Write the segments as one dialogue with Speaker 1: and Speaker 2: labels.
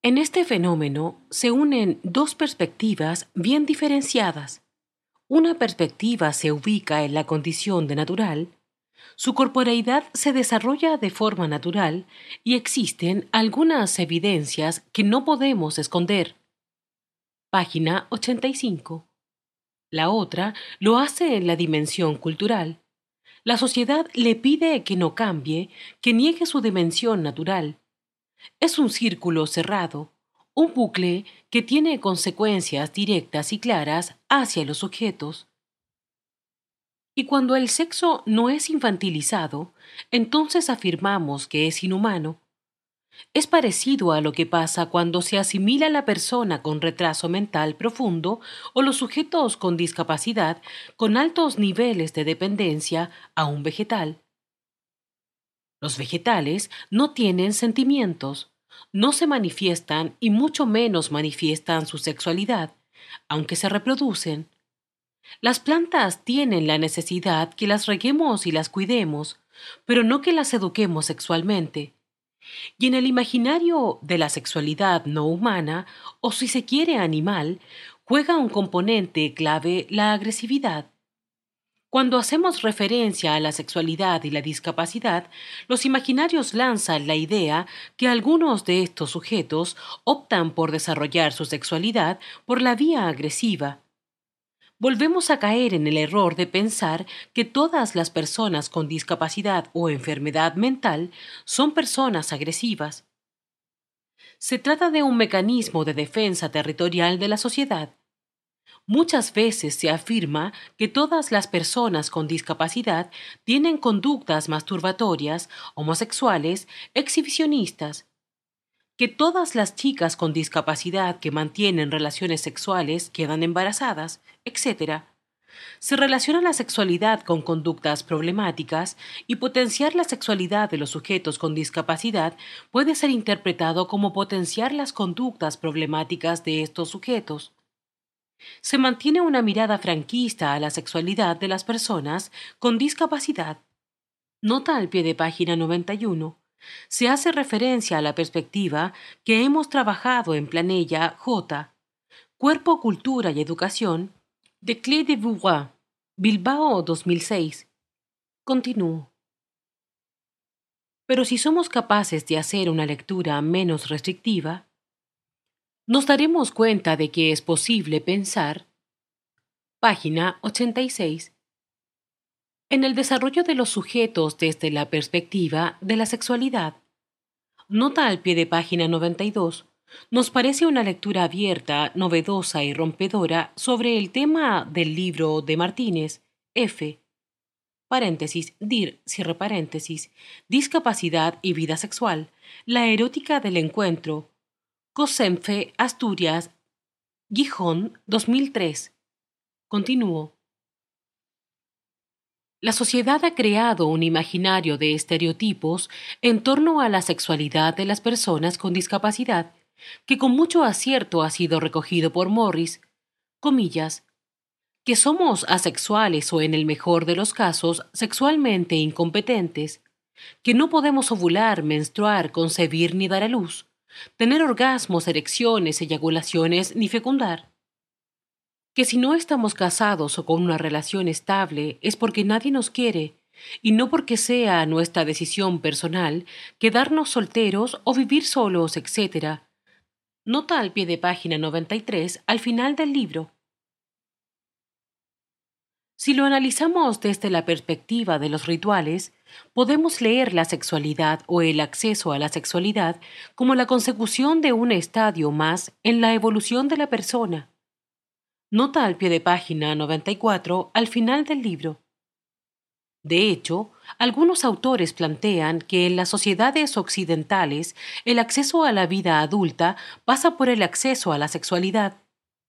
Speaker 1: En este fenómeno se unen dos perspectivas bien diferenciadas. Una perspectiva se ubica en la condición de natural, su corporeidad se desarrolla de forma natural y existen algunas evidencias que no podemos esconder. Página 85. La otra lo hace en la dimensión cultural. La sociedad le pide que no cambie, que niegue su dimensión natural. Es un círculo cerrado, un bucle que tiene consecuencias directas y claras hacia los sujetos. Y cuando el sexo no es infantilizado, entonces afirmamos que es inhumano. Es parecido a lo que pasa cuando se asimila a la persona con retraso mental profundo o los sujetos con discapacidad con altos niveles de dependencia a un vegetal. Los vegetales no tienen sentimientos, no se manifiestan y mucho menos manifiestan su sexualidad, aunque se reproducen. Las plantas tienen la necesidad que las reguemos y las cuidemos, pero no que las eduquemos sexualmente. Y en el imaginario de la sexualidad no humana, o si se quiere animal, juega un componente clave la agresividad. Cuando hacemos referencia a la sexualidad y la discapacidad, los imaginarios lanzan la idea que algunos de estos sujetos optan por desarrollar su sexualidad por la vía agresiva. Volvemos a caer en el error de pensar que todas las personas con discapacidad o enfermedad mental son personas agresivas. Se trata de un mecanismo de defensa territorial de la sociedad. Muchas veces se afirma que todas las personas con discapacidad tienen conductas masturbatorias, homosexuales, exhibicionistas, que todas las chicas con discapacidad que mantienen relaciones sexuales quedan embarazadas, etc. Se relaciona la sexualidad con conductas problemáticas y potenciar la sexualidad de los sujetos con discapacidad puede ser interpretado como potenciar las conductas problemáticas de estos sujetos. Se mantiene una mirada franquista a la sexualidad de las personas con discapacidad. Nota al pie de página 91. Se hace referencia a la perspectiva que hemos trabajado en Planella J. Cuerpo, Cultura y Educación, de Clé de Bourgois, Bilbao 2006. Continúo. Pero si somos capaces de hacer una lectura menos restrictiva, nos daremos cuenta de que es posible pensar, página 86, en el desarrollo de los sujetos desde la perspectiva de la sexualidad. Nota al pie de página 92. Nos parece una lectura abierta, novedosa y rompedora sobre el tema del libro de Martínez, F. Dir, cierre paréntesis, discapacidad y vida sexual, la erótica del encuentro, COSENFE, Asturias, Gijón, 2003. Continúo. La sociedad ha creado un imaginario de estereotipos en torno a la sexualidad de las personas con discapacidad, que con mucho acierto ha sido recogido por Morris, comillas, que somos asexuales o en el mejor de los casos sexualmente incompetentes, que no podemos ovular, menstruar, concebir ni dar a luz, tener orgasmos, erecciones, eyaculaciones ni fecundar, que si no estamos casados o con una relación estable es porque nadie nos quiere y no porque sea nuestra decisión personal quedarnos solteros o vivir solos, etc. Nota al pie de página 93 al final del libro. Si lo analizamos desde la perspectiva de los rituales, podemos leer la sexualidad o el acceso a la sexualidad como la consecución de un estadio más en la evolución de la persona. Nota al pie de página 94 al final del libro. De hecho, algunos autores plantean que en las sociedades occidentales el acceso a la vida adulta pasa por el acceso a la sexualidad.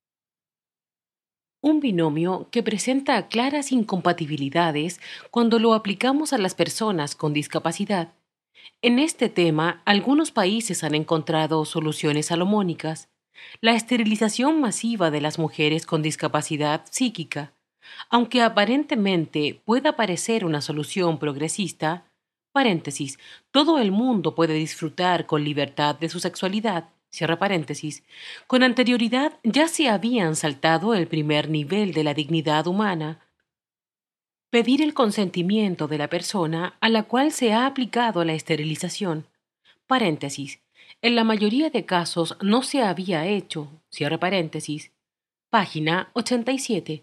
Speaker 1: Un binomio que presenta claras incompatibilidades cuando lo aplicamos a las personas con discapacidad. En este tema, algunos países han encontrado soluciones salomónicas. La esterilización masiva de las mujeres con discapacidad psíquica, aunque aparentemente pueda parecer una solución progresista, paréntesis, todo el mundo puede disfrutar con libertad de su sexualidad, cierra paréntesis, con anterioridad ya se habían saltado el primer nivel de la dignidad humana, pedir el consentimiento de la persona a la cual se ha aplicado la esterilización. Paréntesis. En la mayoría de casos no se había hecho, cierre paréntesis. Página 87.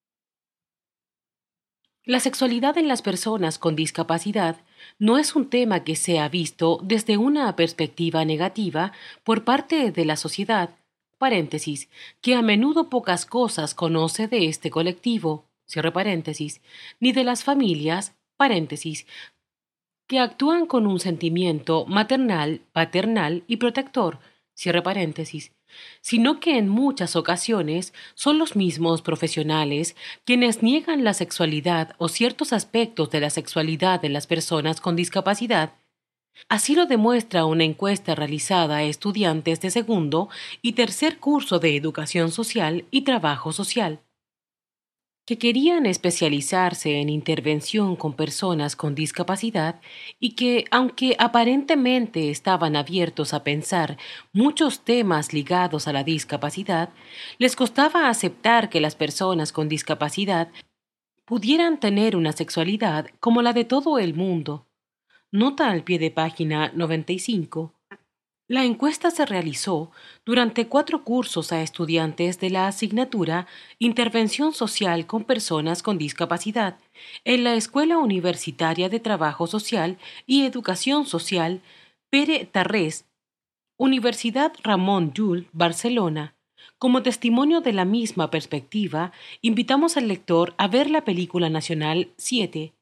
Speaker 1: La sexualidad en las personas con discapacidad no es un tema que sea visto desde una perspectiva negativa por parte de la sociedad, paréntesis, que a menudo pocas cosas conoce de este colectivo, cierre paréntesis, ni de las familias, paréntesis, que actúan con un sentimiento maternal, paternal y protector, cierre paréntesis, sino que en muchas ocasiones son los mismos profesionales quienes niegan la sexualidad o ciertos aspectos de la sexualidad de las personas con discapacidad. Así lo demuestra una encuesta realizada a estudiantes de segundo y tercer curso de Educación Social y Trabajo Social, que querían especializarse en intervención con personas con discapacidad y que, aunque aparentemente estaban abiertos a pensar muchos temas ligados a la discapacidad, les costaba aceptar que las personas con discapacidad pudieran tener una sexualidad como la de todo el mundo. Nota al pie de página 95. La encuesta se realizó durante 4 cursos a estudiantes de la asignatura Intervención Social con Personas con Discapacidad en la Escuela Universitaria de Trabajo Social y Educación Social Pere Tarrés, Universidad Ramon Llull, Barcelona. Como testimonio de la misma perspectiva, invitamos al lector a ver la película nacional 7.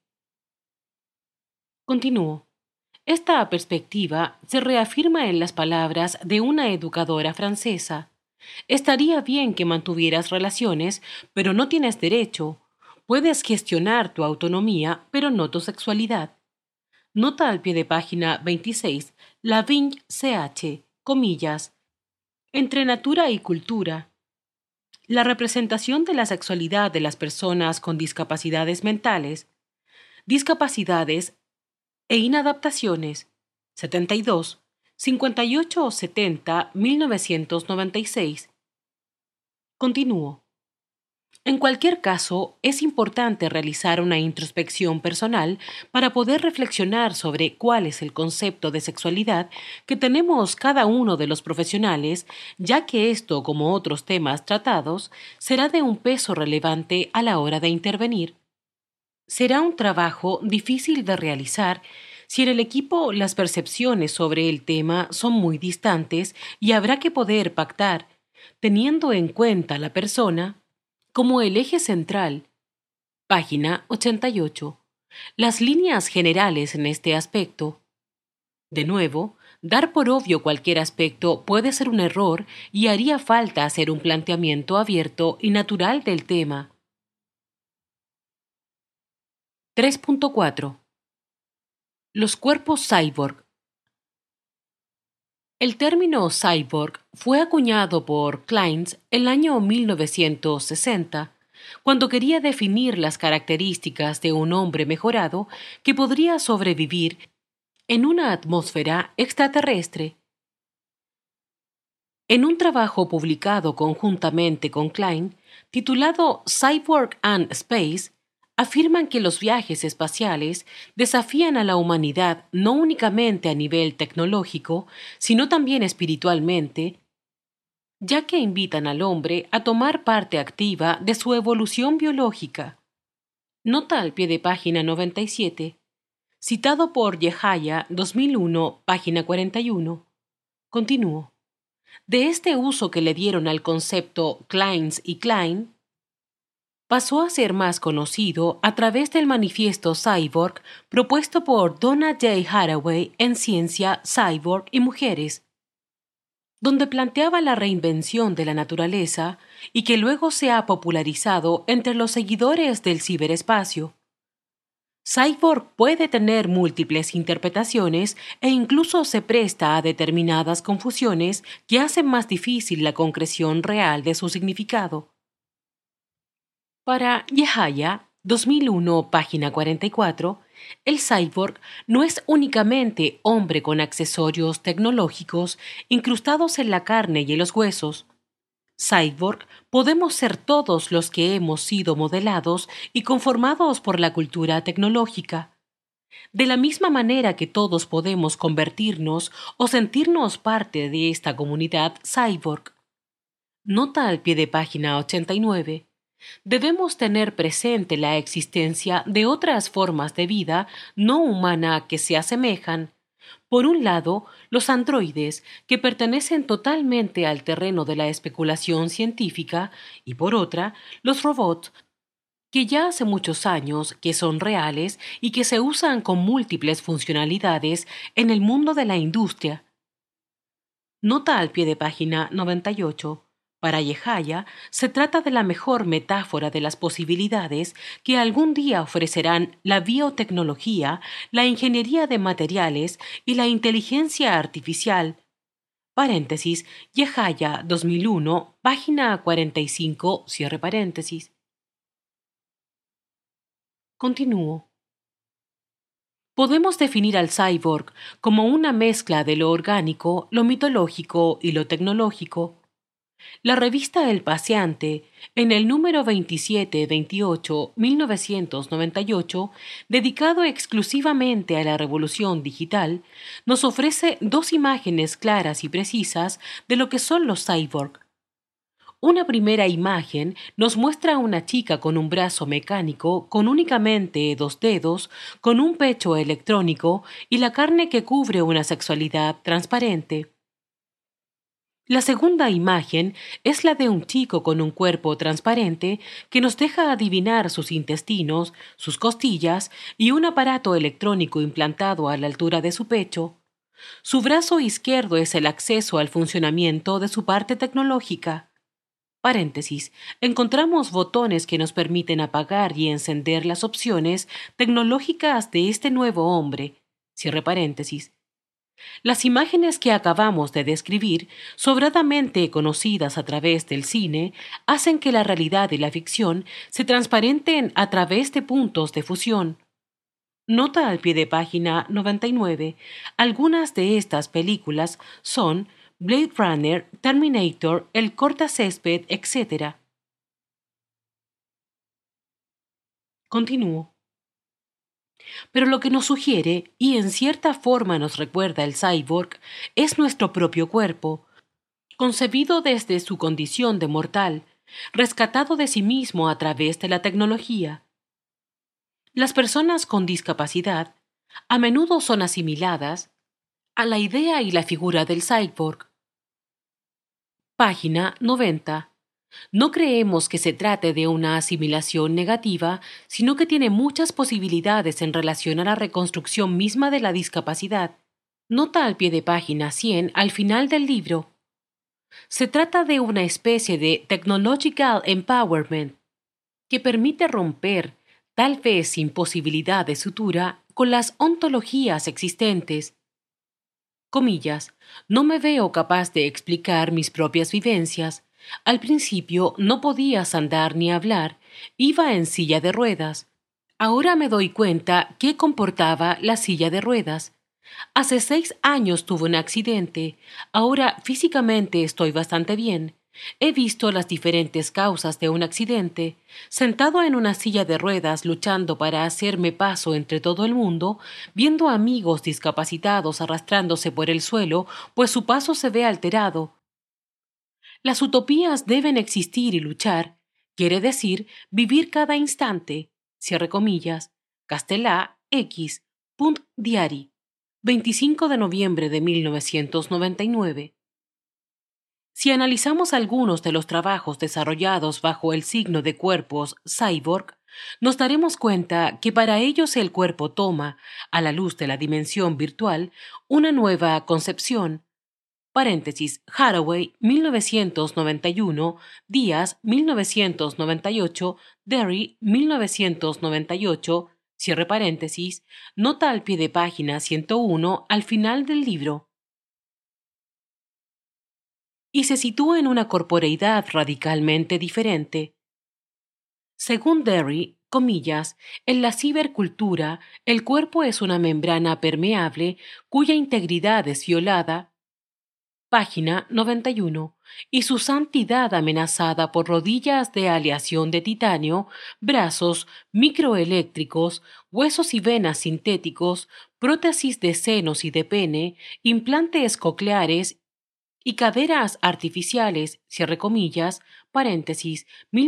Speaker 1: Continúo. Esta perspectiva se reafirma en las palabras de una educadora francesa. Estaría bien que mantuvieras relaciones, pero no tienes derecho. Puedes gestionar tu autonomía, pero no tu sexualidad. Nota al pie de página 26, Lavigne CH, comillas, entre natura y cultura. La representación de la sexualidad de las personas con discapacidades mentales, discapacidades e inadaptaciones, 72, 58 o 70, 1996. Continúo. En cualquier caso, es importante realizar una introspección personal para poder reflexionar sobre cuál es el concepto de sexualidad que tenemos cada uno de los profesionales, ya que esto, como otros temas tratados, será de un peso relevante a la hora de intervenir. Será un trabajo difícil de realizar si en el equipo las percepciones sobre el tema son muy distantes y habrá que poder pactar, teniendo en cuenta la persona como el eje central. Página 88. Las líneas generales en este aspecto. De nuevo, dar por obvio cualquier aspecto puede ser un error y haría falta hacer un planteamiento abierto y natural del tema. 3.4. Los cuerpos cyborg. El término cyborg fue acuñado por Kleins el año 1960, cuando quería definir las características de un hombre mejorado que podría sobrevivir en una atmósfera extraterrestre. En un trabajo publicado conjuntamente con Klein, titulado Cyborg and Space, afirman que los viajes espaciales desafían a la humanidad no únicamente a nivel tecnológico, sino también espiritualmente, ya que invitan al hombre a tomar parte activa de su evolución biológica. Nota al pie de página 97, citado por Yehaya 2001, página 41. Continúo. De este uso que le dieron al concepto Kleins y Klein, pasó a ser más conocido a través del manifiesto Cyborg propuesto por Donna J. Haraway en Ciencia, Cyborg y Mujeres, donde planteaba la reinvención de la naturaleza y que luego se ha popularizado entre los seguidores del ciberespacio. Cyborg puede tener múltiples interpretaciones e incluso se presta a determinadas confusiones que hacen más difícil la concreción real de su significado. Para Yehaya, 2001, página 44, el cyborg no es únicamente hombre con accesorios tecnológicos incrustados en la carne y en los huesos. Cyborg podemos ser todos los que hemos sido modelados y conformados por la cultura tecnológica. De la misma manera que todos podemos convertirnos o sentirnos parte de esta comunidad cyborg. Nota al pie de página 89. Debemos tener presente la existencia de otras formas de vida no humana que se asemejan. Por un lado, los androides, que pertenecen totalmente al terreno de la especulación científica, y por otra, los robots, que ya hace muchos años que son reales y que se usan con múltiples funcionalidades en el mundo de la industria. Nota al pie de página 98. Para Yehaya, se trata de la mejor metáfora de las posibilidades que algún día ofrecerán la biotecnología, la ingeniería de materiales y la inteligencia artificial. Paréntesis, Yehaya 2001, página 45, cierre paréntesis. Continúo. Podemos definir al cyborg como una mezcla de lo orgánico, lo mitológico y lo tecnológico. La revista El Paseante, en el número 27-28-1998, dedicado exclusivamente a la revolución digital, nos ofrece dos imágenes claras y precisas de lo que son los cyborg. Una primera imagen nos muestra a una chica con un brazo mecánico, con únicamente dos dedos, con un pecho electrónico y la carne que cubre una sexualidad transparente. La segunda imagen es la de un chico con un cuerpo transparente que nos deja adivinar sus intestinos, sus costillas y un aparato electrónico implantado a la altura de su pecho. Su brazo izquierdo es el acceso al funcionamiento de su parte tecnológica. Paréntesis. Encontramos botones que nos permiten apagar y encender las opciones tecnológicas de este nuevo hombre. Cierre paréntesis. Las imágenes que acabamos de describir, sobradamente conocidas a través del cine, hacen que la realidad y la ficción se transparenten a través de puntos de fusión. Nota al pie de página 99. Algunas de estas películas son Blade Runner, Terminator, El cortacésped, etc. Continúo. Pero lo que nos sugiere, y en cierta forma nos recuerda el cyborg, es nuestro propio cuerpo, concebido desde su condición de mortal, rescatado de sí mismo a través de la tecnología. Las personas con discapacidad a menudo son asimiladas a la idea y la figura del cyborg. Página 90. No creemos que se trate de una asimilación negativa, sino que tiene muchas posibilidades en relación a la reconstrucción misma de la discapacidad. Nota al pie de página 100 al final del libro. Se trata de una especie de technological empowerment que permite romper, tal vez sin posibilidad de sutura, con las ontologías existentes. Comillas, no me veo capaz de explicar mis propias vivencias. Al principio no podías andar ni hablar, iba en silla de ruedas. Ahora me doy cuenta qué comportaba la silla de ruedas. Hace 6 años tuve un accidente. Ahora físicamente estoy bastante bien. He visto las diferentes causas de un accidente. Sentado en una silla de ruedas luchando para hacerme paso entre todo el mundo, viendo amigos discapacitados arrastrándose por el suelo, pues su paso se ve alterado. Las utopías deben existir y luchar, quiere decir vivir cada instante. Cierre comillas. Castelà X. Diari. 25 de noviembre de 1999. Si analizamos algunos de los trabajos desarrollados bajo el signo de cuerpos cyborg, nos daremos cuenta que para ellos el cuerpo toma, a la luz de la dimensión virtual, una nueva concepción. Paréntesis, Haraway, 1991, Díaz, 1998, Derry, 1998, cierre paréntesis, nota al pie de página 101 al final del libro. Y se sitúa en una corporeidad radicalmente diferente. Según Derry, comillas, en la cibercultura, el cuerpo es una membrana permeable cuya integridad es violada, página 91, y su santidad amenazada por rodillas de aleación de titanio, brazos microeléctricos, huesos y venas sintéticos, prótesis de senos y de pene, implantes cocleares y caderas artificiales, cierre comillas, paréntesis,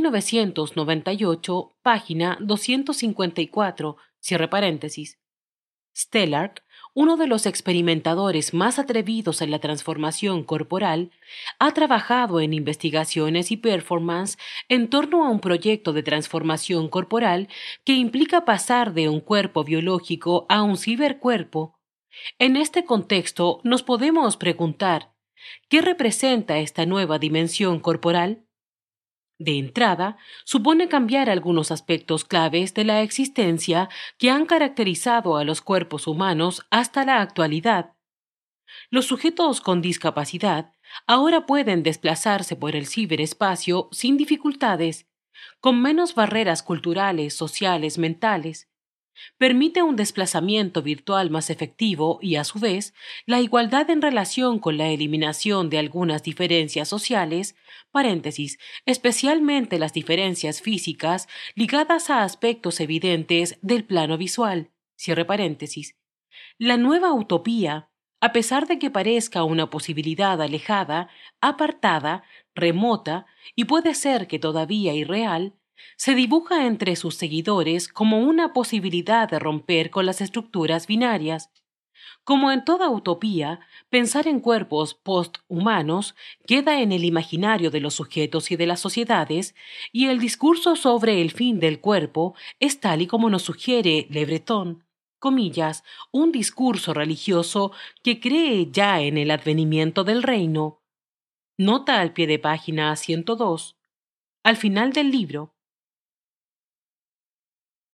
Speaker 1: 1998, página 254, cierre paréntesis. Stellark, uno de los experimentadores más atrevidos en la transformación corporal, ha trabajado en investigaciones y performance en torno a un proyecto de transformación corporal que implica pasar de un cuerpo biológico a un cibercuerpo. En este contexto, nos podemos preguntar, ¿qué representa esta nueva dimensión corporal? De entrada, supone cambiar algunos aspectos claves de la existencia que han caracterizado a los cuerpos humanos hasta la actualidad. Los sujetos con discapacidad ahora pueden desplazarse por el ciberespacio sin dificultades, con menos barreras culturales, sociales, mentales. Permite un desplazamiento virtual más efectivo y, a su vez, la igualdad en relación con la eliminación de algunas diferencias sociales, paréntesis, especialmente las diferencias físicas ligadas a aspectos evidentes del plano visual, cierre paréntesis. La nueva utopía, a pesar de que parezca una posibilidad alejada, apartada, remota y puede ser que todavía irreal, se dibuja entre sus seguidores como una posibilidad de romper con las estructuras binarias. Como en toda utopía, pensar en cuerpos posthumanos queda en el imaginario de los sujetos y de las sociedades, y el discurso sobre el fin del cuerpo es tal y como nos sugiere Le Breton, comillas, un discurso religioso que cree ya en el advenimiento del reino. Nota al pie de página 102. Al final del libro,